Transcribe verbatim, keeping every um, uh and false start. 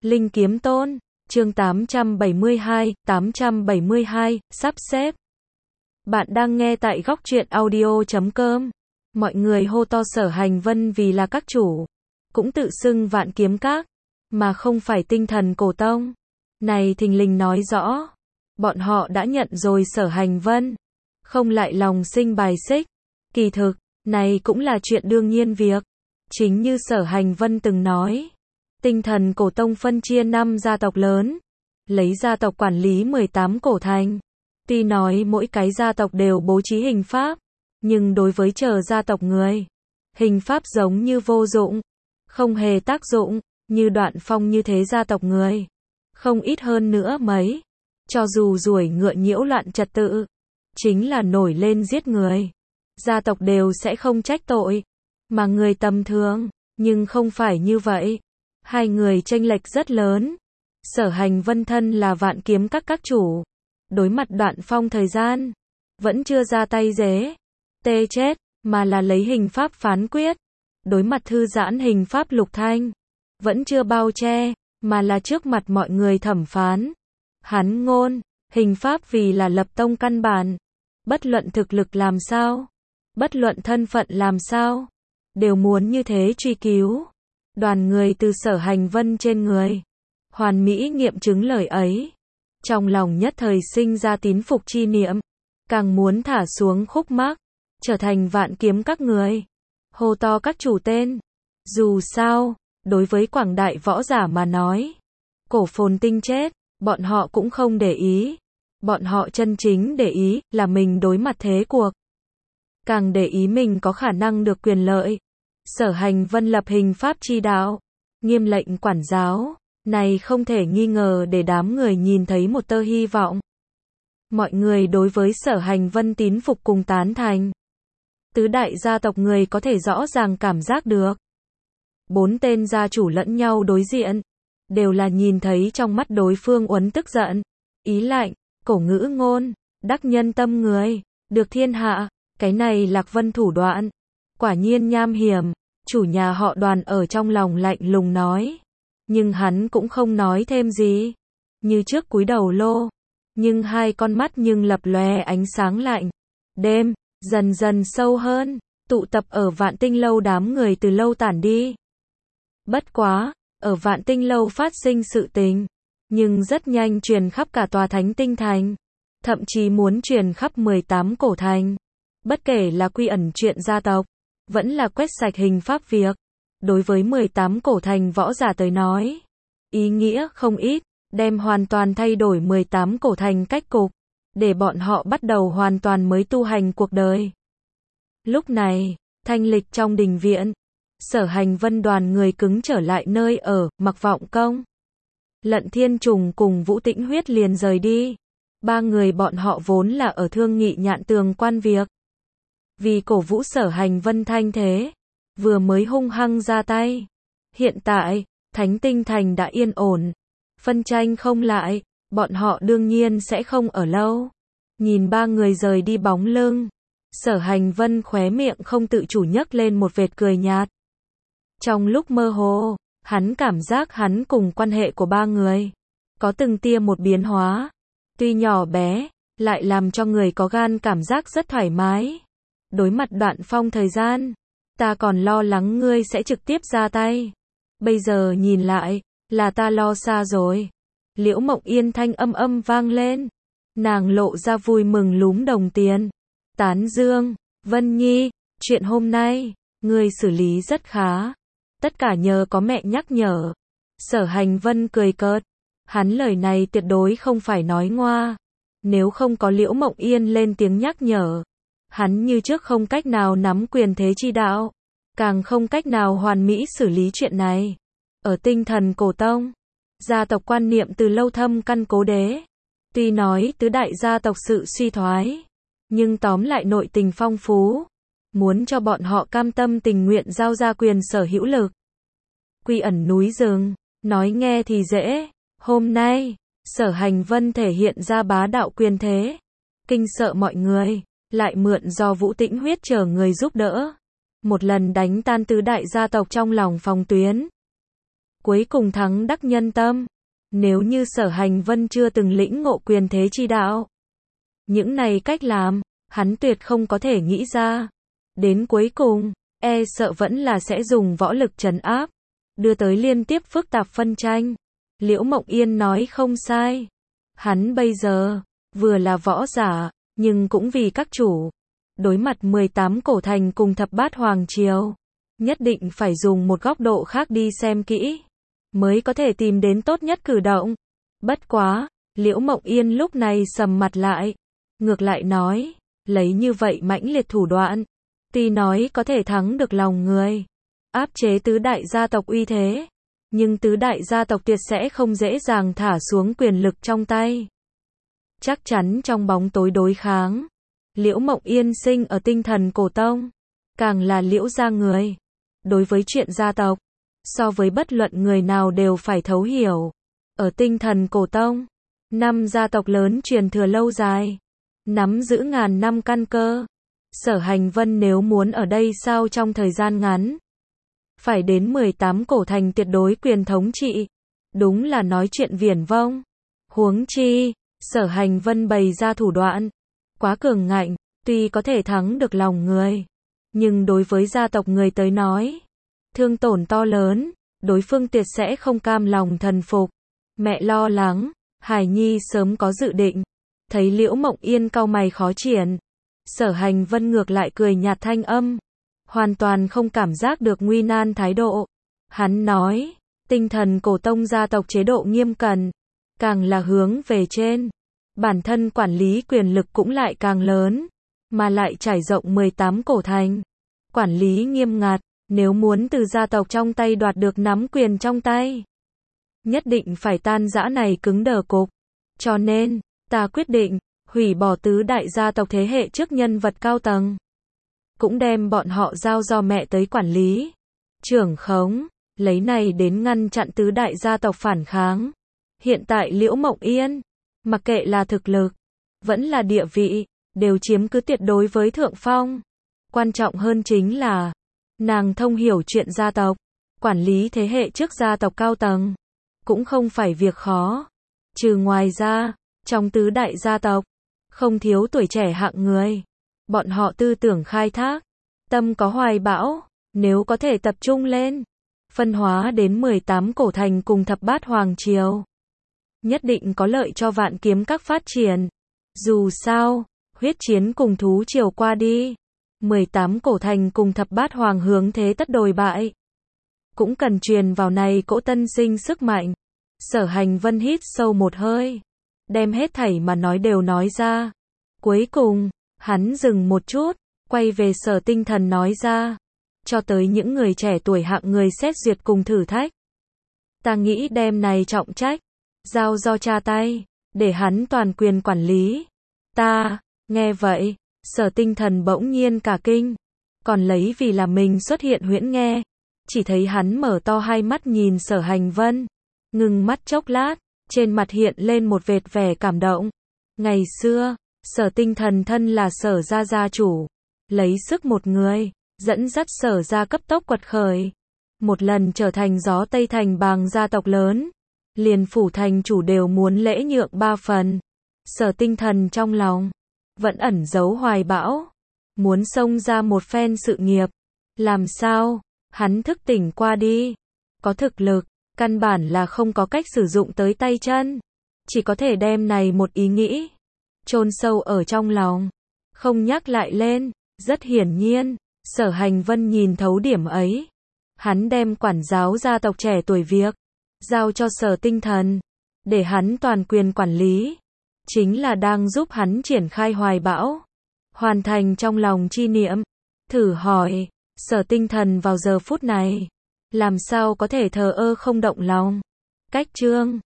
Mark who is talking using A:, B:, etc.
A: Linh Kiếm Tôn, chương tám trăm bảy mươi hai, tám trăm bảy mươi hai, sắp xếp. Bạn đang nghe tại góc truyện audio chấm com. Mọi người hô to Sở Hành Vân vì là các chủ, cũng tự xưng Vạn Kiếm Các, mà không phải Tinh Thần Cổ Tông. Này thình lình nói rõ, bọn họ đã nhận rồi Sở Hành Vân, không lại lòng sinh bài xích. Kỳ thực, này cũng là chuyện đương nhiên việc. Chính như Sở Hành Vân từng nói, Tinh Thần Cổ Tông phân chia năm gia tộc lớn, lấy gia tộc quản lý mười tám cổ thành. Tuy nói mỗi cái gia tộc đều bố trí hình pháp, nhưng đối với chờ gia tộc người, hình pháp giống như vô dụng, không hề tác dụng, như Đoạn Phong như thế gia tộc người, không ít hơn nữa mấy. Cho dù ruổi ngựa nhiễu loạn trật tự, chính là nổi lên giết người, gia tộc đều sẽ không trách tội, mà người tầm thường, nhưng không phải như vậy. Hai người chênh lệch rất lớn. Sở Hành Vân thân là Vạn Kiếm Các các chủ, đối mặt Đoạn Phong thời gian, vẫn chưa ra tay dế, tê chết, mà là lấy hình pháp phán quyết. Đối mặt thư giãn hình pháp Lục Thanh, vẫn chưa bao che, mà là trước mặt mọi người thẩm phán. Hắn ngôn, hình pháp vì là lập tông căn bản, bất luận thực lực làm sao, bất luận thân phận làm sao, đều muốn như thế truy cứu. Đoàn người từ Sở Hành Vân trên người, hoàn mỹ nghiệm chứng lời ấy. Trong lòng nhất thời sinh ra tín phục chi niệm, càng muốn thả xuống khúc mắc, trở thành Vạn Kiếm Các người. Hô to các chủ tên. Dù sao, đối với quảng đại võ giả mà nói, Cổ Phồn Tinh chết, bọn họ cũng không để ý. Bọn họ chân chính để ý là mình đối mặt thế cuộc, càng để ý mình có khả năng được quyền lợi. Sở Hành Vân lập hình pháp chi đạo, nghiêm lệnh quản giáo, này không thể nghi ngờ để đám người nhìn thấy một tơ hy vọng. Mọi người đối với Sở Hành Vân tín phục cùng tán thành. Tứ đại gia tộc người có thể rõ ràng cảm giác được. Bốn tên gia chủ lẫn nhau đối diện, đều là nhìn thấy trong mắt đối phương uốn tức giận, ý lạnh. Cổ ngữ ngôn, đắc nhân tâm người, được thiên hạ. Cái này Lạc Vân thủ đoạn, quả nhiên nham hiểm. Chủ nhà họ Đoàn ở trong lòng lạnh lùng nói, nhưng hắn cũng không nói thêm gì, như trước cúi đầu lô, nhưng hai con mắt nhưng lập lòe ánh sáng lạnh. Đêm dần dần sâu hơn, tụ tập ở Vạn Tinh Lâu đám người từ lâu tản đi. Bất quá, ở Vạn Tinh Lâu phát sinh sự tình, nhưng rất nhanh truyền khắp cả tòa Thánh Tinh Thành, thậm chí muốn truyền khắp mười tám cổ thành. Bất kể là quy ẩn chuyện gia tộc, vẫn là quét sạch hình pháp việc, đối với mười tám cổ thành võ giả tới nói, ý nghĩa không ít, đem hoàn toàn thay đổi mười tám cổ thành cách cục, để bọn họ bắt đầu hoàn toàn mới tu hành cuộc đời. Lúc này, thanh lịch trong đình viện, Sở Hành Vân đoàn người cứng trở lại nơi ở, Mặc Vọng Công. Lận Thiên Trùng cùng Vũ Tĩnh Huyết liền rời đi. Ba người bọn họ vốn là ở thương nghị Nhạn Tường quan việc. Vì cổ vũ Sở Hành Vân thanh thế, vừa mới hung hăng ra tay. Hiện tại, Thánh Tinh Thành đã yên ổn, phân tranh không lại, bọn họ đương nhiên sẽ không ở lâu. Nhìn ba người rời đi bóng lưng, Sở Hành Vân khóe miệng không tự chủ nhấc lên một vệt cười nhạt. Trong lúc mơ hồ, hắn cảm giác hắn cùng quan hệ của ba người có từng tia một biến hóa, tuy nhỏ bé, lại làm cho người có gan cảm giác rất thoải mái. Đối mặt Đoạn Phong thời gian, ta còn lo lắng ngươi sẽ trực tiếp ra tay. Bây giờ nhìn lại, là ta lo xa rồi. Liễu Mộng Yên thanh âm âm vang lên. Nàng lộ ra vui mừng lúm đồng tiền. Tán dương, Vân Nhi, chuyện hôm nay, ngươi xử lý rất khá. Tất cả nhờ có mẹ nhắc nhở. Sở Hành Vân cười cợt. Hắn lời này tuyệt đối không phải nói ngoa. Nếu không có Liễu Mộng Yên lên tiếng nhắc nhở, hắn như trước không cách nào nắm quyền thế chi đạo, càng không cách nào hoàn mỹ xử lý chuyện này. Ở Tinh Thần Cổ Tông, gia tộc quan niệm từ lâu thâm căn cố đế. Tuy nói tứ đại gia tộc sự suy thoái, nhưng tóm lại nội tình phong phú, muốn cho bọn họ cam tâm tình nguyện giao ra quyền sở hữu lực. Quy ẩn núi rừng, nói nghe thì dễ, hôm nay, Sở Hành Vân thể hiện ra bá đạo quyền thế, kinh sợ mọi người. Lại mượn do Vũ Tĩnh Huyết chờ người giúp đỡ, một lần đánh tan tứ đại gia tộc trong lòng phòng tuyến. cuối cùng thắng đắc nhân tâm. Nếu như Sở Hành Vân chưa từng lĩnh ngộ quyền thế chi đạo, những này cách làm, hắn tuyệt không có thể nghĩ ra. Đến cuối cùng, e sợ vẫn là sẽ dùng võ lực trấn áp, đưa tới liên tiếp phức tạp phân tranh. Liễu Mộng Yên nói không sai. Hắn bây giờ, vừa là võ giả, nhưng cũng vì các chủ. Đối mặt mười tám cổ thành cùng thập bát hoàng triều, nhất định phải dùng một góc độ khác đi xem kỹ, mới có thể tìm đến tốt nhất cử động. Bất quá, Liễu Mộng Yên lúc này sầm mặt lại. Ngược lại nói, lấy như vậy mãnh liệt thủ đoạn, tuy nói có thể thắng được lòng người, áp chế tứ đại gia tộc uy thế, nhưng tứ đại gia tộc tuyệt sẽ không dễ dàng thả xuống quyền lực trong tay. Chắc chắn trong bóng tối đối kháng, Liễu Mộng Yên sinh ở tinh thần cổ tông, càng là Liễu gia người. Đối với chuyện gia tộc, so với bất luận người nào đều phải thấu hiểu. Ở tinh thần cổ tông, năm gia tộc lớn truyền thừa lâu dài, nắm giữ ngàn năm căn cơ. Sở Hành Vân nếu muốn ở đây sao trong thời gian ngắn, phải đến mười tám cổ thành tuyệt đối quyền thống trị, đúng là nói chuyện viển vông. Huống chi, Sở Hành Vân bày ra thủ đoạn quá cường ngạnh, tuy có thể thắng được lòng người, nhưng đối với gia tộc người tới nói, thương tổn to lớn, đối phương tuyệt sẽ không cam lòng thần phục. Mẹ lo lắng, Hải Nhi sớm có dự định. Thấy Liễu Mộng Yên cau mày khó triển, Sở Hành Vân ngược lại cười nhạt thanh âm, hoàn toàn không cảm giác được nguy nan thái độ. Hắn nói, tinh thần cổ tông gia tộc chế độ nghiêm cẩn, càng là hướng về trên, bản thân quản lý quyền lực cũng lại càng lớn, mà lại trải rộng mười tám cổ thành. Quản lý nghiêm ngặt, nếu muốn từ gia tộc trong tay đoạt được nắm quyền trong tay, nhất định phải tan rã này cứng đờ cục. Cho nên, ta quyết định, hủy bỏ tứ đại gia tộc thế hệ trước nhân vật cao tầng. Cũng đem bọn họ giao do mẹ tới quản lý, trưởng khống, lấy này đến ngăn chặn tứ đại gia tộc phản kháng. Hiện tại Liễu Mộng Yên, mặc kệ là thực lực, vẫn là địa vị, đều chiếm cứ tuyệt đối với thượng phong. Quan trọng hơn chính là, nàng thông hiểu chuyện gia tộc, quản lý thế hệ trước gia tộc cao tầng, cũng không phải việc khó. Trừ ngoài ra, trong tứ đại gia tộc, không thiếu tuổi trẻ hạng người. Bọn họ tư tưởng khai thác, tâm có hoài bão, nếu có thể tập trung lên, phân hóa đến mười tám cổ thành cùng thập bát hoàng triều, nhất định có lợi cho vạn kiếm các phát triển. Dù sao, huyết chiến cùng thú triều qua đi, mười tám cổ thành cùng thập bát hoàng hướng thế tất đồi bại, cũng cần truyền vào này cỗ tân sinh sức mạnh. Sở Hành Vân hít sâu một hơi, đem hết thảy mà nói đều nói ra. Cuối cùng, hắn dừng một chút, quay về Sở Tinh Thần nói ra, cho tới những người trẻ tuổi hạng người xét duyệt cùng thử thách. Ta nghĩ đem này trọng trách, giao do cha tay, để hắn toàn quyền quản lý. Ta, nghe vậy, Sở Tinh Thần bỗng nhiên cả kinh, còn lấy vì là mình xuất hiện huyễn nghe. Chỉ thấy hắn mở to hai mắt nhìn Sở Hành Vân, ngừng mắt chốc lát, trên mặt hiện lên một vệt vẻ cảm động. Ngày xưa, Sở Tinh Thần thân là Sở gia gia chủ, lấy sức một người, dẫn dắt Sở gia cấp tốc quật khởi. Một lần trở thành gió Tây Thành bàng gia tộc lớn, liền phủ thành chủ đều muốn lễ nhượng ba phần. Sở Tinh Thần trong lòng, vẫn ẩn giấu hoài bão, muốn xông ra một phen sự nghiệp. Làm sao? Hắn thức tỉnh qua đi, có thực lực, căn bản là không có cách sử dụng tới tay chân, chỉ có thể đem này một ý nghĩ chôn sâu ở trong lòng, không nhắc lại lên. Rất hiển nhiên, Sở Hành Vân nhìn thấu điểm ấy, hắn đem quản giáo gia tộc trẻ tuổi việc giao cho Sở Tinh Thần, để hắn toàn quyền quản lý, chính là đang giúp hắn triển khai hoài bão, hoàn thành trong lòng chi niệm. Thử hỏi, Sở Tinh Thần vào giờ phút này, làm sao có thể thờ ơ không động lòng? Cách chương